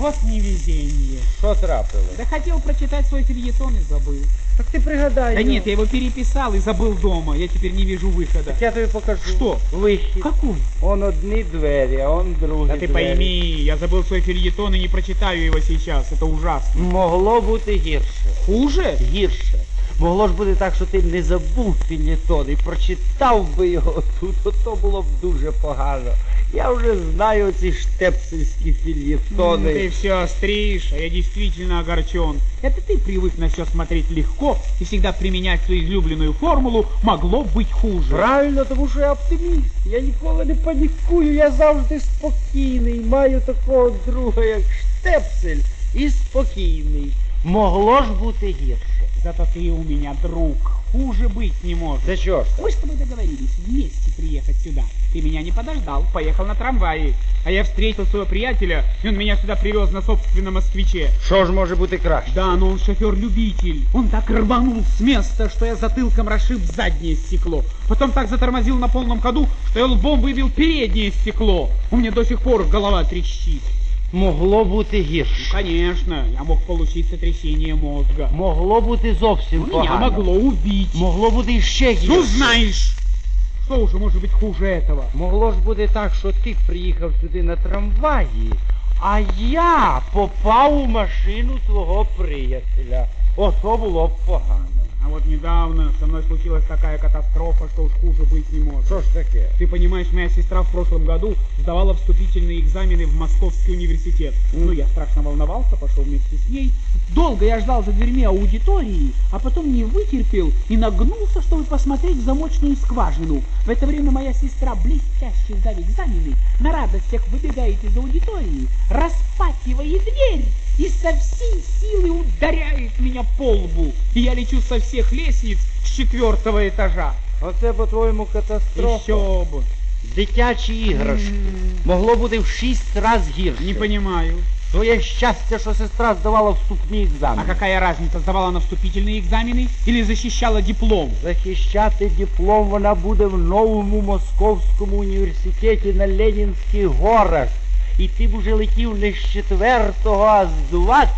Вот невезение. Що трапилось? Да хотел прочитать свой фельетон и забыл. Так ти пригадай. Да його. нет, я его переписал и забыл дома. Я теперь не вижу выхода. Так я тобі покажу. Що? Вихід. Какой? Он одні двері, а он другі Да ты двері. пойми, я забыл свой фельетон и не прочитаю его сейчас. Это ужасно. Могло бути гірше. Хуже? Гірше. Могло ж бути так, що ти не забув фельєтон і прочитав би його тут, то було б дуже погано. Я вже знаю ці штепсельські фельєтони. Ты все остришь, а я действительно огорчен. Это ты привык на все смотреть легко и всегда применять свою излюбленную формулу «могло быть хуже». Правильно, тому що я оптиміст. Я ніколи не панікую, я завжди спокійний. Маю такого друга, як штепсель, і спокійний. Могло ж бути гірше. Зато ты у меня друг. Хуже быть не может. За що ж так? Мы с тобой договорились вместе приехать сюда. Ты меня не подождал, поехал на трамвае. А я встретил своего приятеля, и он меня сюда привез на собственном москвиче. Що ж може бути краще? Да, но он шофер-любитель. Он так рванул с места, что я затылком расшиб заднее стекло. Потом так затормозил на полном ходу, что я лбом выбил переднее стекло. У меня до сих пор голова трещит. Могло бути гірше. Конечно, я мог получить сотрясение мозга. Могло бути зовсім Меня погано. могло убить. Могло бути іще гірше. Ну знаешь, что уже может быть хуже этого? Могло ж бути так, що ти приїхав сюди на трамваї, а я попав у машину твого приятеля. Ото було б погано. А вот недавно со мной случилась такая катастрофа, что уж хуже быть не может. Що ж таке? Ты понимаешь, моя сестра в прошлом году сдавала вступительные экзамены в Московский университет. Ну, я страшно волновался, пошел вместе с ней. Долго я ждал за дверьми аудитории, а потом не вытерпел и нагнулся, чтобы посмотреть в замочную скважину. В это время моя сестра, блестяще сдав экзамены, на радостях выбегает из аудитории, распахивает дверь и со всей силы ударяет меня по лбу. И я лечу со всех лестниц с 4-го этажа. Оце, по-твоєму, катастрофа. Еще бы. Дитячі іграшки. Могло бути в 6 разів гірше. Не понимаю. Твоє щастя, що сестра здавала вступні А екзамени. какая разница, сдавала она вступительные экзамены или защищала диплом? Захищати диплом вона буде в новому Московському університеті на Ленінських горах. І ти б уже летів не з 4-го, а з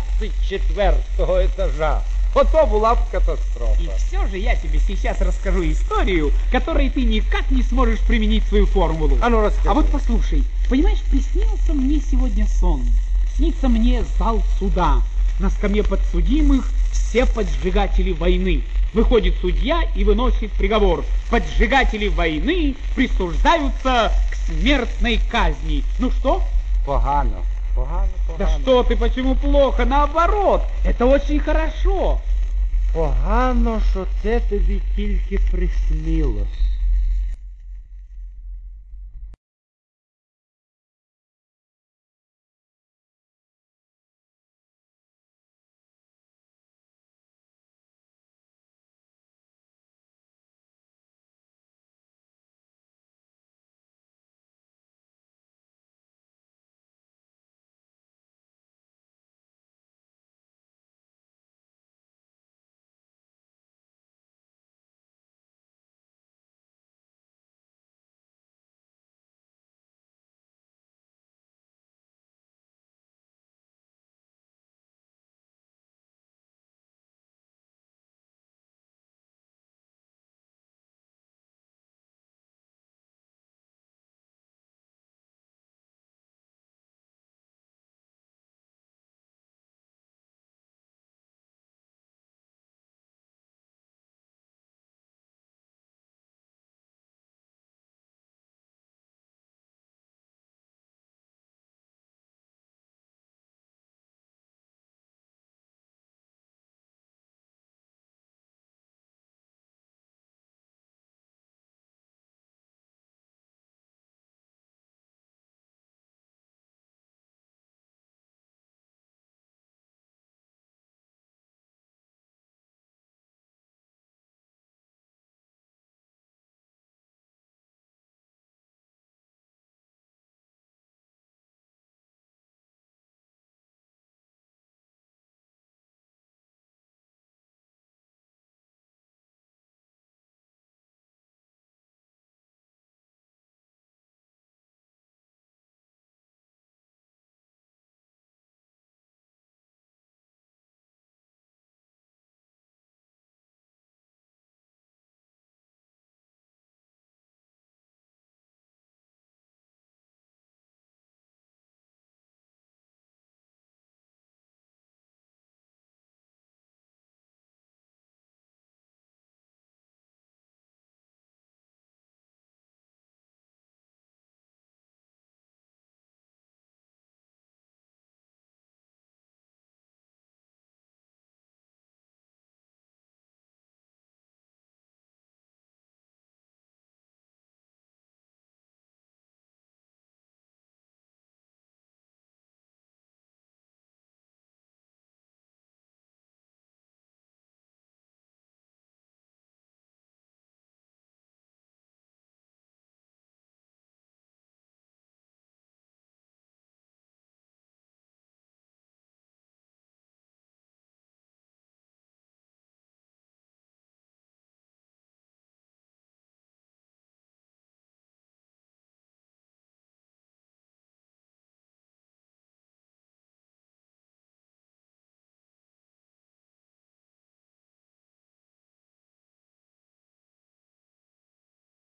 24-го етажа. Ото була б катастрофа. И все же я тебе сейчас расскажу историю, которой ты никак не сможешь применить свою формулу. А ну расскажи. А вот послушай, понимаешь, приснился мне сегодня сон. Снится мне зал суда. На скамье подсудимых все поджигатели войны. Выходит судья и выносит приговор. Поджигатели войны присуждаются к смертной казни. Ну что? Погано. Погано. Да что ты, почему плохо? Наоборот, это очень хорошо. Погано, що це тобі тільки приснилось.